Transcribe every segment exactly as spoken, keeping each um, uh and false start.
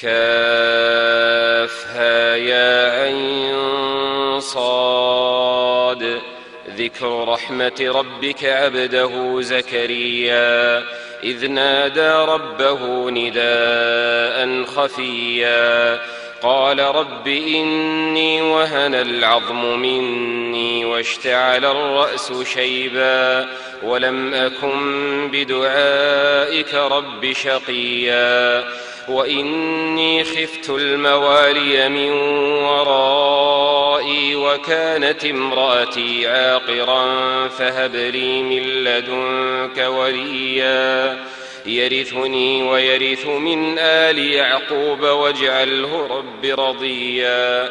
كافها يا عين صاد. ذكر رحمة ربك عبده زكريا إذ نادى ربه نداء خفيا قال رب إني وهن العظم مني واشتعل الرأس شيبا ولم أكن بدعائك رب شقيا وإني خفت الموالي من ورائي وكانت امرأتي عاقرا فهب لي من لدنك وليا يرثني ويرث من آل يعقوب واجعله رب رضيا.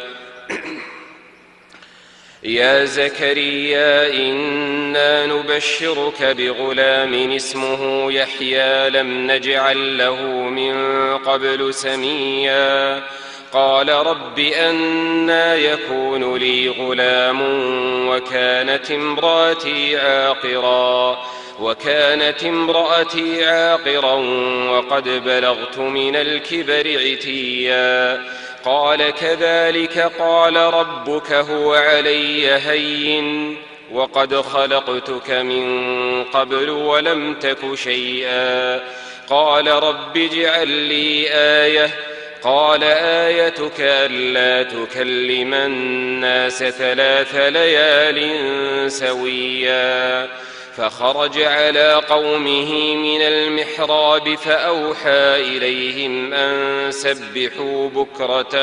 يا زكريا إنا نبشرك بغلام اسمه يحيى لم نجعل له من قبل سميا قال رب أنى يكون لي غلام وكانت امرأتي عاقرا وكانت امرأتي عاقرا وقد بلغت من الكبر عتيا قال كذلك قال ربك هو علي هين وقد خلقتك من قبل ولم تك شيئا قال رب اجعل لي آية قال آيتك ألا تكلم الناس ثلاث ليال سويا فخرج على قومه من المحراب فأوحى إليهم أن سبحوا بكرة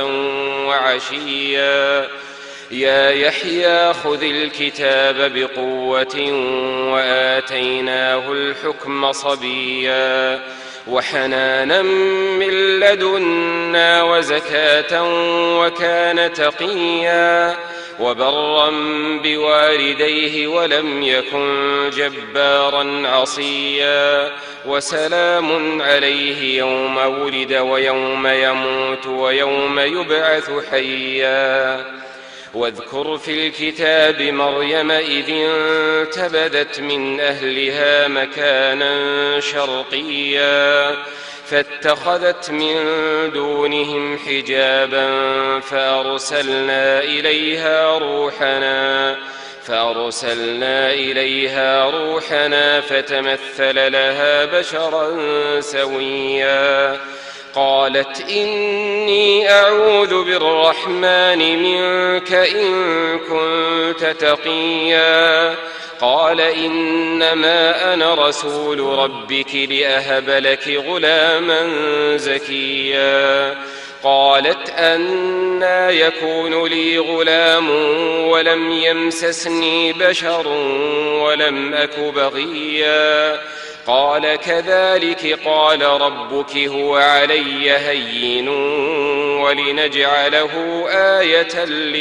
وعشيا يا يحيى خذ الكتاب بقوة وآتيناه الحكم صبيا وحنانا من لدنا وزكاة وكان تقيا وبرا بوالديه ولم يكن جبارا عصيا وسلام عليه يوم ولد ويوم يموت ويوم يبعث حيا واذكر في الكتاب مريم إذ انتبذت من أهلها مكانا شرقيا فاتخذت من دونهم حجابا فأرسلنا إليها روحنا فأرسلنا إليها روحنا فتمثل لها بشرا سويا قالت إني أعوذ بالرحمن منك إن كنت تقيا قال إنما أنا رسول ربك لأهب لك غلاما زكيا قالت أنى يكون لي غلام ولم يمسسني بشر ولم أك بغيا قال كذلك قال ربك هو علي هين ولنجعله آية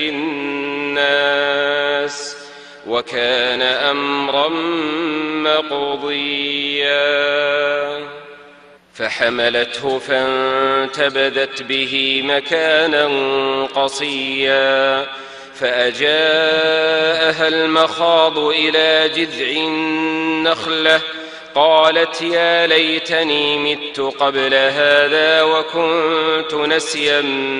للناس وكان أمرا مقضيا فحملته فانتبذت به مكانا قصيا فأجاءها المخاض إلى جذع النخلة قالت يا ليتني مت قبل هذا وكنت نسيا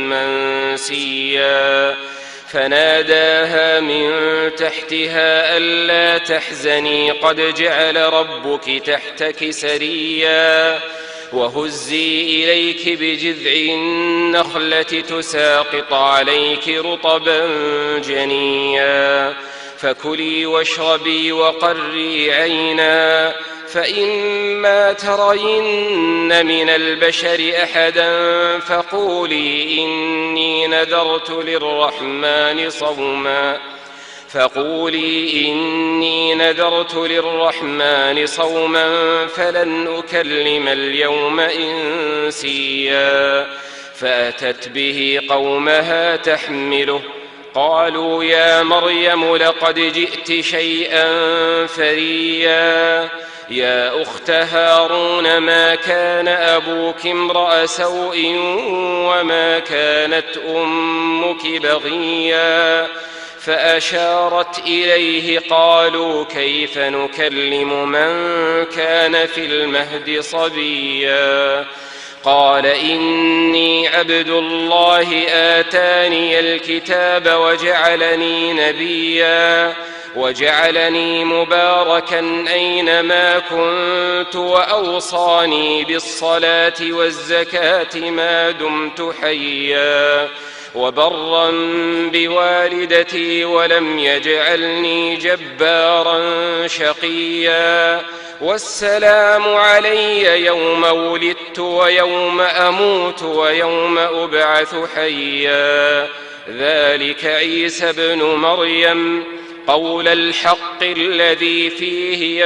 منسيا فناداها من تحتها ألا تحزني قد جعل ربك تحتك سريا وهزي إليك بجذع النخلة تساقط عليك رطبا جنيا فكلي واشربي وقري عينا فإما ترين من البشر أحدا فقولي إني نذرت للرحمن صوما فقولي إني نذرت للرحمن صوما فلن أكلم اليوم إنسيا فأتت به قومها تحمله قالوا يا مريم لقد جئت شيئا فريا يا أخت هارون ما كان أبوك امرأ سوء وما كانت أمك بغيا فأشارت إليه قالوا كيف نكلم من كان في المهد صبيا قال إني عبد الله آتاني الكتاب وجعلني نبيا وجعلني مباركا أينما كنت وأوصاني بالصلاة والزكاة ما دمت حيا وبرا بوالدتي ولم يجعلني جبارا شقيا والسلام علي يوم ولدت ويوم أموت ويوم أبعث حيا ذلك عيسى ابن مريم قول الحق الذي فيه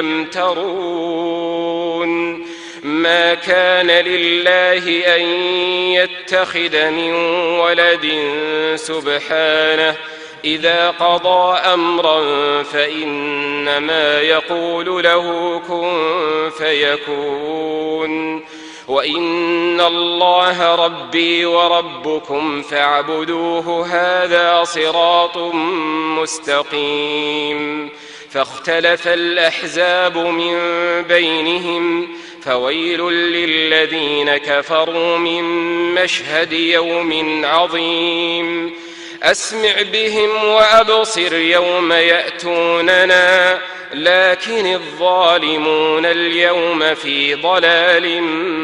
يمترون ما كان لله أن يتخذ من ولد سبحانه إذا قضى أمرا فإنما يقول له كن فيكون وإن الله ربي وربكم فاعبدوه هذا صراط مستقيم فاختلف الأحزاب من بينهم فويل للذين كفروا من مشهد يوم عظيم أسمع بهم وأبصر يوم يأتوننا لكن الظالمون اليوم في ضلال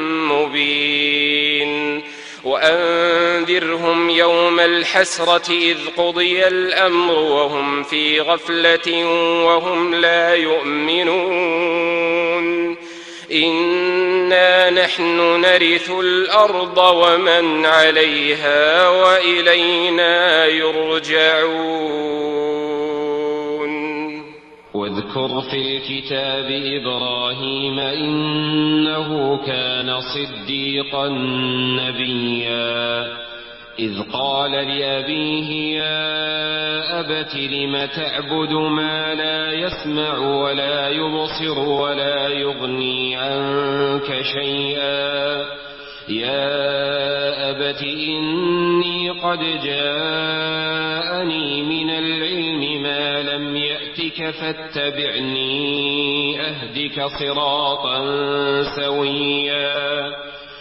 مبين وأنذرهم يوم الحسرة إذ قضي الأمر وهم في غفلة وهم لا يؤمنون إنا نحن نرث الأرض ومن عليها وإلينا يرجعون. واذكر في الكتاب إبراهيم إنه كان صديقا نبيا إذ قال لأبيه يا أبت لم تعبد ما لا يسمع ولا يبصر ولا يغني عنك شيئا يا أبت إني قد جاءني من العلم ما لم يأتك فاتبعني أهدك صراطا سويا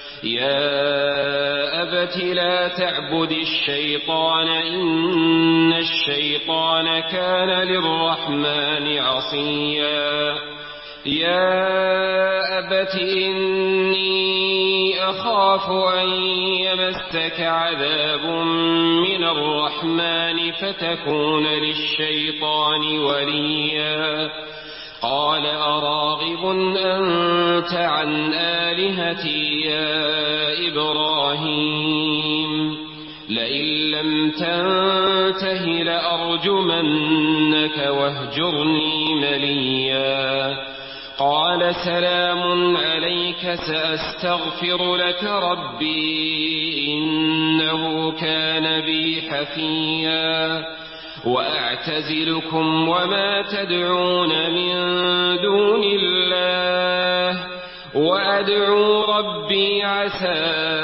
يا أبت لا تعبد الشيطان إن الشيطان كان للرحمن عصيا يا أبت إني أخاف أن يمسك عذاب من الرحمن فتكون للشيطان وليا قال أراغب أنت عن آلهتي يا إبراهيم لئن لم تنته لأرجمنك واهجرني مليا قال سلام عليك سأستغفر لك ربي إنه كان بي حفيا وأعتزلكم وما تدعون من دون الله وأدعو ربي عسى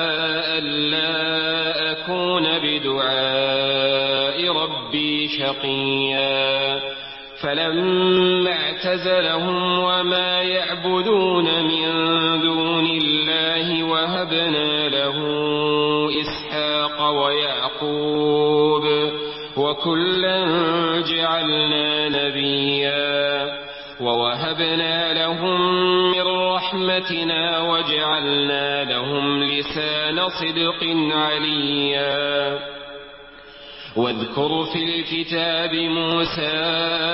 ألا أكون بدعاء ربي شقيا فلما اعتزلهم وما يعبدون من دون الله وهبنا له إسحاق ويعقوب وكلا جعلنا نبيا ووهبنا لهم من رحمتنا وجعلنا لهم لسان صدق عليا واذكر في الكتاب موسى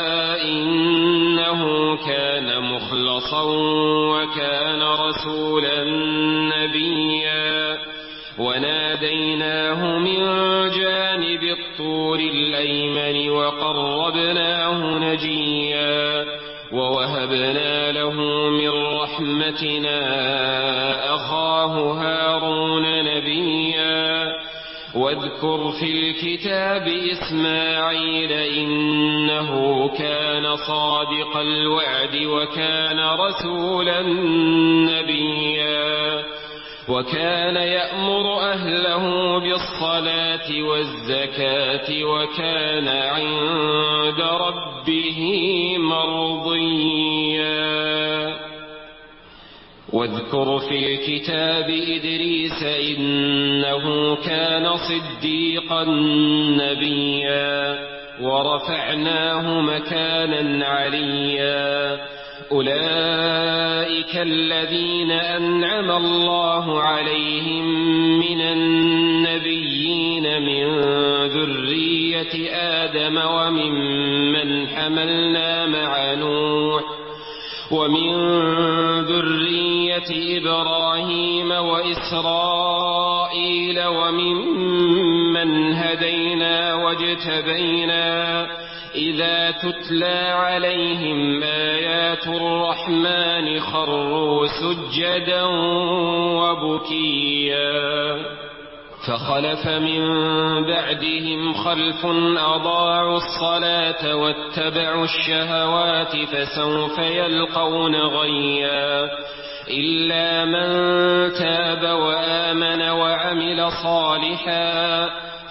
إنه كان مخلصا وكان رسولا نبيا وناديناه من جانب الطور الأيمن وقربناه نجيا ووهبنا له من رحمتنا أخاه هارون نبيا واذكر في الكتاب إسماعيل إنه كان صادق الوعد وكان رسولا نبيا وكان يأمر أهله بالصلاة والزكاة وكان عند ربه مرضيا واذكر في الكتاب إدريس إنه كان صديقا نبيا ورفعناه مكانا عليا أولئك الذين أنعم الله عليهم من النبيين من ذرية آدم وممن حملنا مع نوح ومن ذرية إبراهيم وإسرائيل وممن هدينا واجتبينا إذا تتلى عليهم آيات الرحمن خروا سجدا وبكيا فخلف من بعدهم خلف أضاعوا الصلاة واتبعوا الشهوات فسوف يلقون غيا إلا من تاب وآمن وعمل صالحا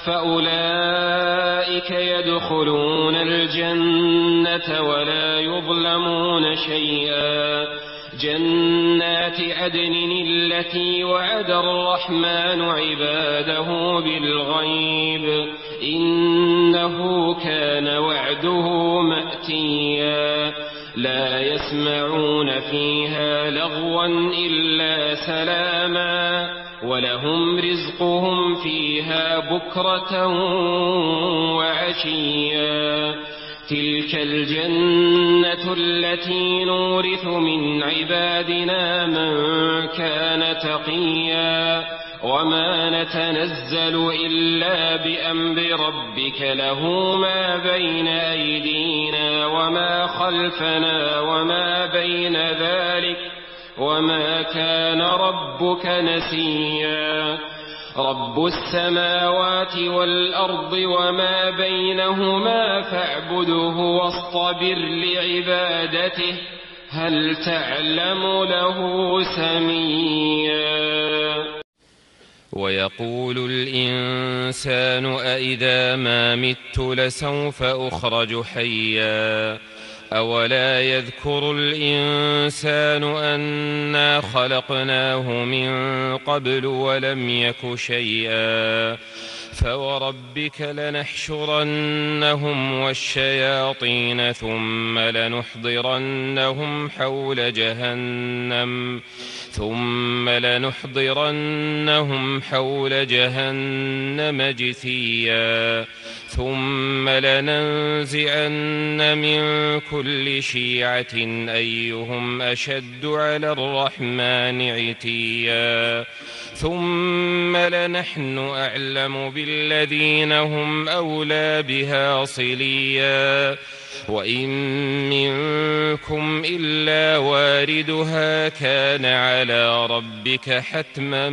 فأولئك يدخلون الجنة ولا يظلمون شيئا جنات عدن التي وعد الرحمن عباده بالغيب إنه كان وعده مأتيا لا يسمعون فيها لغوا إلا سلاما ولهم رزقهم فيها بكرة وعشيا تلك الجنة التي نورث من عبادنا من كان تقيا وما نتنزل إلا بأمر ربك له ما بين أيدينا وما خلفنا وما بين ذلك وما كان ربك نسيا رب السماوات والأرض وما بينهما فاعبده واصطبر لعبادته هل تعلم له سميا ويقول الإنسان أإذا ما مت لسوف أخرج حيا أولا يذكر الإنسان أنا خلقناه من قبل ولم يك شيئا فوربك لنحشرنهم والشياطين ثم لنحضرنهم حول جهنم ثم لنحضرنهم حول جهنم جثيا ثم لننزعن من كل شيعة أيهم أشد على الرحمن عتيا ثم لنحن أعلم بالذين هم أولى بها صليا وإن منكم إلا واردها كان على ربك حتما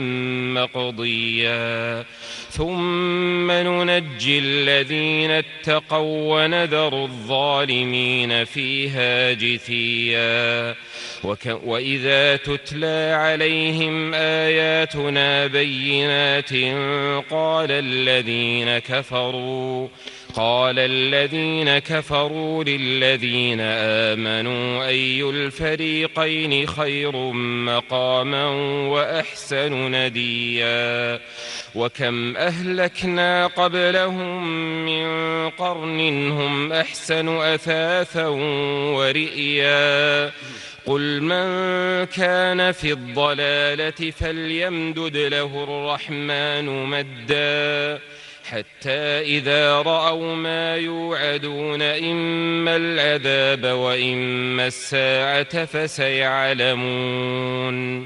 مقضيا ثم ننجي الذين اتقوا ونذر الظالمين فيها جثيا وإذا تتلى عليهم آياتنا بينات قال الذين كفروا قال الذين كفروا للذين آمنوا أي الفريقين خير مقاما وأحسن نديا وكم أهلكنا قبلهم من قرن هم أحسن أثاثا ورئيا قل من كان في الضلالة فليمدد له الرحمن مدا حتى إذا رأوا ما يوعدون إما العذاب وإما الساعة فسيعلمون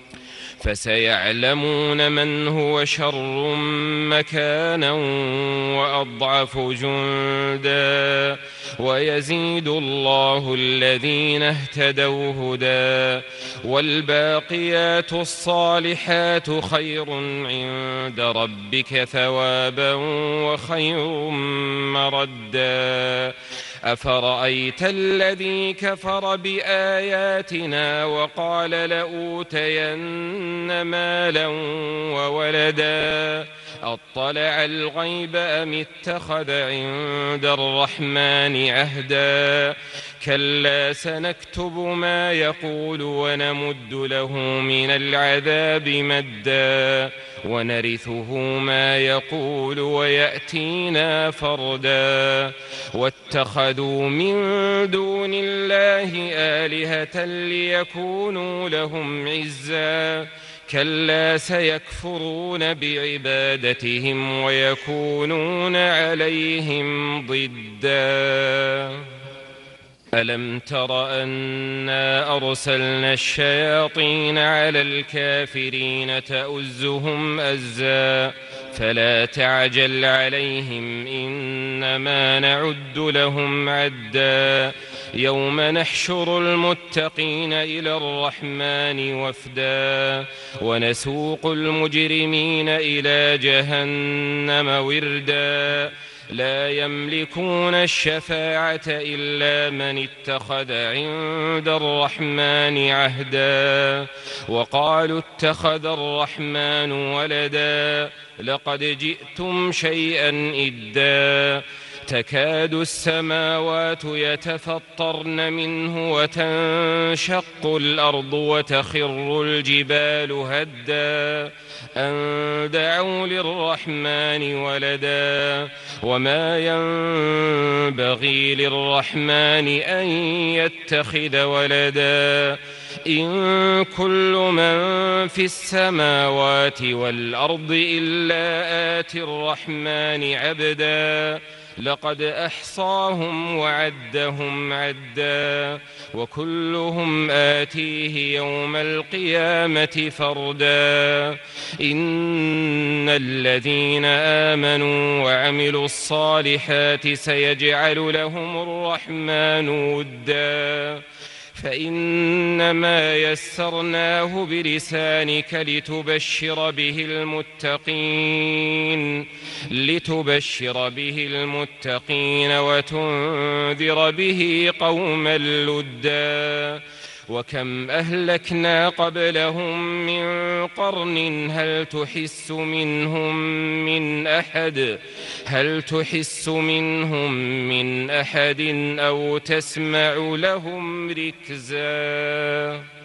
فسيعلمون من هو شر مكانا وأضعف جندا ويزيد الله الذين اهتدوا هدى والباقيات الصالحات خير عند ربك ثوابا وخير مردا أفرأيت الذي كفر بآياتنا وقال لأوتين مالا وولدا أطلع الغيب أم اتخذ عند الرحمن عهدا كلا سنكتب ما يقول ونمد له من العذاب مدا ونرثه ما يقول ويأتينا فردا واتخذوا من دون الله آلهة ليكونوا لهم عزا كلا سيكفرون بعبادتهم ويكونون عليهم ضدا ألم تر أنا أرسلنا الشياطين على الكافرين تؤزهم أزا فلا تعجل عليهم إنما نعد لهم عدا يوم نحشر المتقين إلى الرحمن وفدا ونسوق المجرمين إلى جهنم وردا لا يملكون الشفاعة إلا من اتخذ عند الرحمن عهدا وقالوا اتخذ الرحمن ولدا لقد جئتم شيئا إدا تكاد السماوات يتفطرن منه وتنشق الأرض وتخر الجبال هدا أن دعوا للرحمن ولدا وما ينبغي للرحمن أن يتخذ ولدا إن كل من في السماوات والأرض إلا آتي الرحمن عبدا لقد أحصاهم وعدهم عدا وكلهم آتيه يوم القيامة فردا إن الذين آمنوا وعملوا الصالحات سيجعل لهم الرحمن ودا فإنما يسرناه بلسانك لتبشر به المتقين لتبشر به المتقين وتنذر به قوما لدا وكم أهلكنا قبلهم من قرن هل تحس منهم من أحد هل تحس منهم من أحد أو تسمع لهم ركزا.